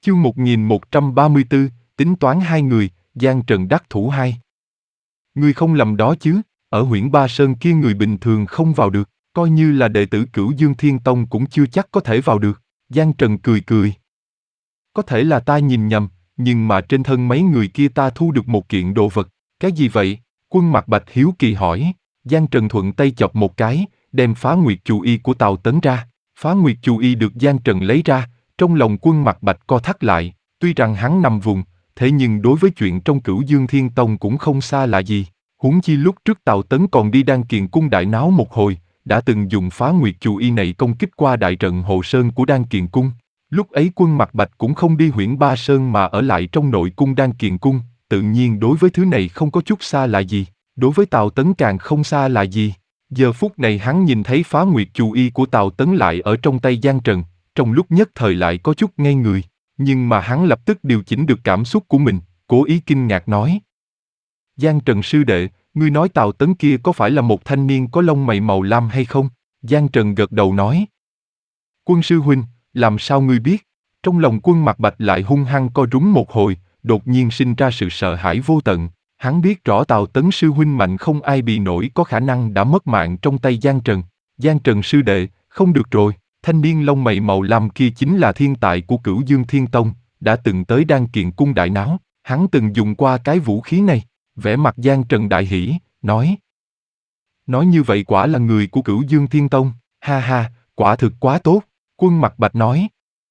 Chương 1134, tính toán hai người, Giang Trần đắc thủ hai. Ngươi không lầm đó chứ, ở Huyễn Ba Sơn kia người bình thường không vào được, coi như là đệ tử Cửu Dương Thiên Tông cũng chưa chắc có thể vào được. Giang Trần cười cười. Có thể là ta nhìn nhầm, nhưng mà trên thân mấy người kia ta thu được một kiện đồ vật. Cái gì vậy? Quân Mặc Bạch hiếu kỳ hỏi. Giang Trần thuận tay chọc một cái, đem Phá Nguyệt Chù Y của Tào Tấn ra. Phá Nguyệt Chù Y được Giang Trần lấy ra, trong lòng Quân Mặc Bạch co thắt lại. Tuy rằng hắn nằm vùng, thế nhưng đối với chuyện trong Cửu Dương Thiên Tông cũng không xa lạ gì. Huống chi lúc trước Tào Tấn còn đi Đan Kiền Cung đại náo một hồi, đã từng dùng Phá Nguyệt Chù Y này công kích qua đại trận Hồ Sơn của Đan Kiền Cung. Lúc ấy Quân Mặc Bạch cũng không đi Huyễn Ba Sơn mà ở lại trong nội cung Đan Kiền Cung, tự nhiên đối với thứ này không có chút xa lạ gì. Đối với Tào Tấn càng không xa lạ gì. Giờ phút này hắn nhìn thấy Phá Nguyệt Chù Y của Tào Tấn lại ở trong tay Giang Trần, trong lúc nhất thời lại có chút ngây người. Nhưng mà hắn lập tức điều chỉnh được cảm xúc của mình, cố ý kinh ngạc nói. Giang Trần sư đệ, ngươi nói Tào Tấn kia có phải là một thanh niên có lông mày màu lam hay không? Giang Trần gật đầu nói. Quân sư huynh, làm sao ngươi biết? Trong lòng Quân Mặc Bạch lại hung hăng co rúm một hồi, đột nhiên sinh ra sự sợ hãi vô tận. Hắn biết rõ Tào Tấn sư huynh mạnh không ai bị nổi, có khả năng đã mất mạng trong tay Giang Trần. Giang Trần sư đệ, không được rồi, thanh niên lông mày màu lam kia chính là thiên tài của Cửu Dương Thiên Tông, đã từng tới Đan Kiền Cung đại náo, hắn từng dùng qua cái vũ khí này. Vẻ mặt Giang Trần đại hỉ, nói. Nói như vậy quả là người của Cửu Dương Thiên Tông, ha ha, quả thực quá tốt, Quân Mặc Bạch nói.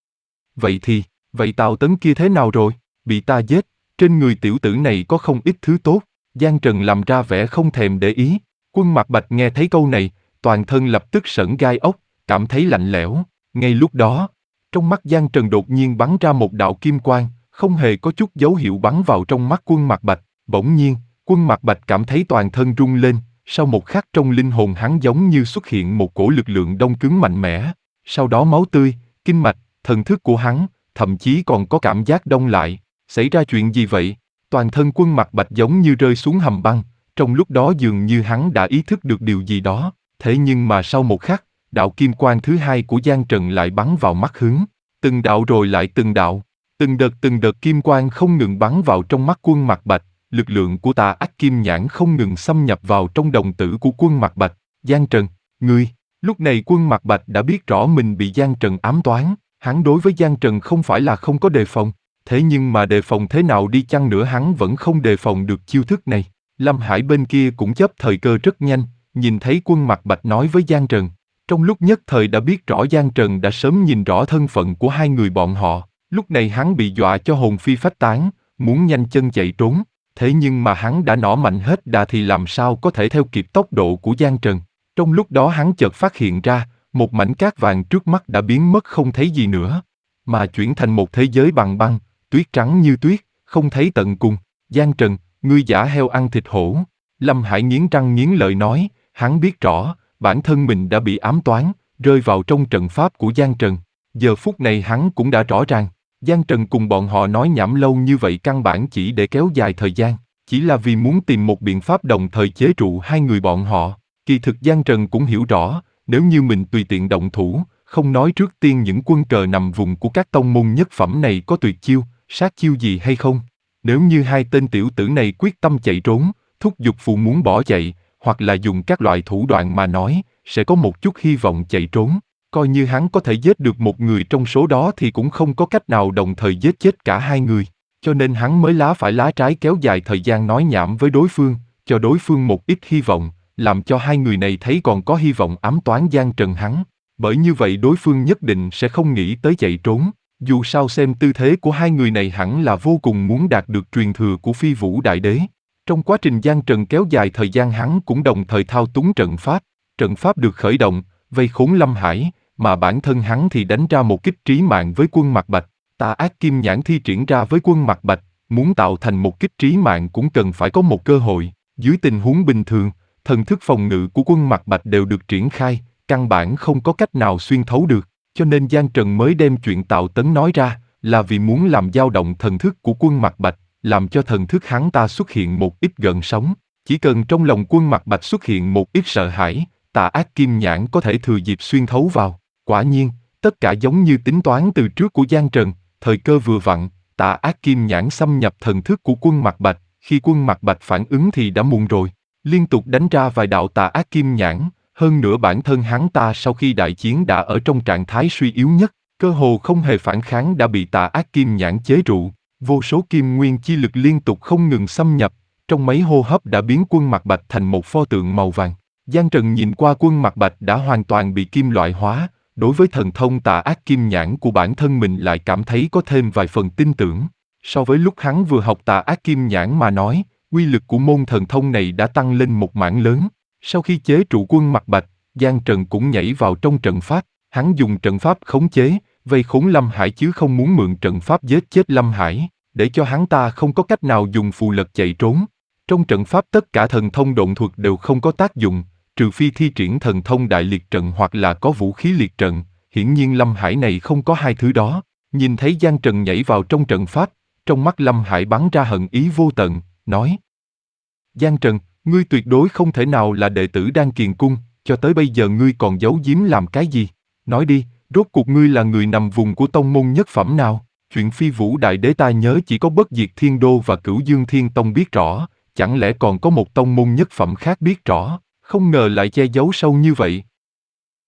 Vậy Tào Tấn kia thế nào rồi, bị ta giết, trên người tiểu tử này có không ít thứ tốt, Giang Trần làm ra vẻ không thèm để ý. Quân Mặc Bạch nghe thấy câu này, toàn thân lập tức sởn gai ốc, cảm thấy lạnh lẽo. Ngay lúc đó, trong mắt Giang Trần đột nhiên bắn ra một đạo kim quang, không hề có chút dấu hiệu bắn vào trong mắt Quân Mặc Bạch. Bỗng nhiên, Quân Mặc Bạch cảm thấy toàn thân rung lên, sau một khắc trong linh hồn hắn giống như xuất hiện một cổ lực lượng đông cứng mạnh mẽ. Sau đó máu tươi, kinh mạch, thần thức của hắn, thậm chí còn có cảm giác đông lại. Xảy ra chuyện gì vậy? Toàn thân Quân Mặc Bạch giống như rơi xuống hầm băng, trong lúc đó dường như hắn đã ý thức được điều gì đó. Thế nhưng mà sau một khắc, đạo kim quang thứ hai của Giang Trần lại bắn vào mắt hướng. Từng đạo rồi lại từng đạo, từng đợt kim quang không ngừng bắn vào trong mắt Quân Mặc Bạch. Lực lượng của Tà Ác Kim Nhãn không ngừng xâm nhập vào trong đồng tử của Quân Mặc Bạch. Giang Trần, ngươi! Lúc này Quân Mặc Bạch đã biết rõ mình bị Giang Trần ám toán. Hắn đối với Giang Trần không phải là không có đề phòng, thế nhưng mà đề phòng thế nào đi chăng nữa hắn vẫn không đề phòng được chiêu thức này. Lâm Hải bên kia cũng chớp thời cơ rất nhanh, nhìn thấy Quân Mặc Bạch nói với Giang Trần. Trong lúc nhất thời đã biết rõ Giang Trần đã sớm nhìn rõ thân phận của hai người bọn họ. Lúc này hắn bị dọa cho hồn phi phách tán, muốn nhanh chân chạy trốn. Thế nhưng mà hắn đã nỏ mạnh hết đà thì làm sao có thể theo kịp tốc độ của Giang Trần. Trong lúc đó hắn chợt phát hiện ra, một mảnh cát vàng trước mắt đã biến mất không thấy gì nữa, mà chuyển thành một thế giới bằng băng, tuyết trắng như tuyết, không thấy tận cùng. Giang Trần, ngươi giả heo ăn thịt hổ. Lâm Hải nghiến răng nghiến lợi nói, hắn biết rõ, bản thân mình đã bị ám toán, rơi vào trong trận pháp của Giang Trần. Giờ phút này hắn cũng đã rõ ràng, Giang Trần cùng bọn họ nói nhảm lâu như vậy căn bản chỉ để kéo dài thời gian, chỉ là vì muốn tìm một biện pháp đồng thời chế trụ hai người bọn họ. Kỳ thực Giang Trần cũng hiểu rõ, nếu như mình tùy tiện động thủ, không nói trước tiên những quân cờ nằm vùng của các tông môn nhất phẩm này có tuyệt chiêu, sát chiêu gì hay không. Nếu như hai tên tiểu tử này quyết tâm chạy trốn, thúc giục phù muốn bỏ chạy, hoặc là dùng các loại thủ đoạn mà nói, sẽ có một chút hy vọng chạy trốn. Coi như hắn có thể giết được một người trong số đó thì cũng không có cách nào đồng thời giết chết cả hai người. Cho nên hắn mới phải lá trái kéo dài thời gian nói nhảm với đối phương, cho đối phương một ít hy vọng, làm cho hai người này thấy còn có hy vọng ám toán Giang Trần hắn. Bởi như vậy đối phương nhất định sẽ không nghĩ tới chạy trốn. Dù sao xem tư thế của hai người này hẳn là vô cùng muốn đạt được truyền thừa của Phi Vũ Đại Đế. Trong quá trình Giang Trần kéo dài thời gian hắn cũng đồng thời thao túng trận pháp. Trận pháp được khởi động, vây khốn Lâm Hải, mà bản thân hắn thì đánh ra một kích trí mạng với Quân Mặc Bạch. Tà Ác Kim Nhãn thi triển ra với Quân Mặc Bạch, muốn tạo thành một kích trí mạng cũng cần phải có một cơ hội. Dưới tình huống bình thường, thần thức phòng ngự của Quân Mặc Bạch đều được triển khai, căn bản không có cách nào xuyên thấu được. Cho nên Giang Trần mới đem chuyện Tào Tấn nói ra, là vì muốn làm dao động thần thức của Quân Mặc Bạch, làm cho thần thức hắn ta xuất hiện một ít gợn sóng. Chỉ cần trong lòng Quân Mặc Bạch xuất hiện một ít sợ hãi, Tà Ác Kim Nhãn có thể thừa dịp xuyên thấu vào. Quả nhiên, tất cả giống như tính toán từ trước của Giang Trần, Thời cơ vừa vặn, Tà Ác Kim Nhãn xâm nhập thần thức của Quân Mặc Bạch, khi Quân Mặc Bạch phản ứng thì đã muộn rồi. Liên tục đánh ra vài đạo Tà Ác Kim Nhãn, hơn nữa bản thân hắn ta sau khi đại chiến đã ở trong trạng thái suy yếu nhất, cơ hồ không hề phản kháng đã bị Tà Ác Kim Nhãn chế trụ. Vô số kim nguyên chi lực liên tục không ngừng xâm nhập, trong mấy hô hấp đã biến Quân Mặc Bạch thành một pho tượng màu vàng. Giang Trần nhìn qua Quân Mặc Bạch đã hoàn toàn bị kim loại hóa, đối với thần thông Tà Ác Kim Nhãn của bản thân mình lại cảm thấy có thêm vài phần tin tưởng. So với lúc hắn vừa học Tà Ác Kim Nhãn mà nói, uy lực của môn thần thông này đã tăng lên một mảng lớn. Sau khi chế trụ Quân Mặc Bạch, Giang Trần cũng nhảy vào trong trận pháp, hắn dùng trận pháp khống chế, vây khốn Lâm Hải chứ không muốn mượn trận pháp giết chết Lâm Hải, để cho hắn ta không có cách nào dùng phù lật chạy trốn. Trong trận pháp tất cả thần thông độn thuật đều không có tác dụng, trừ phi thi triển thần thông đại liệt trận hoặc là có vũ khí liệt trận, hiển nhiên Lâm Hải này không có hai thứ đó. Nhìn thấy Giang Trần nhảy vào trong trận pháp, trong mắt Lâm Hải bắn ra hận ý vô tận, nói: Giang Trần, ngươi tuyệt đối không thể nào là đệ tử Đan Kiền Cung, cho tới bây giờ ngươi còn giấu giếm làm cái gì? Nói đi, rốt cuộc ngươi là người nằm vùng của tông môn nhất phẩm nào? Chuyện Phi Vũ Đại Đế ta nhớ chỉ có Bất Diệt Thiên Đô và Cửu Dương Thiên Tông biết rõ, chẳng lẽ còn có một tông môn nhất phẩm khác biết rõ, không ngờ lại che giấu sâu như vậy.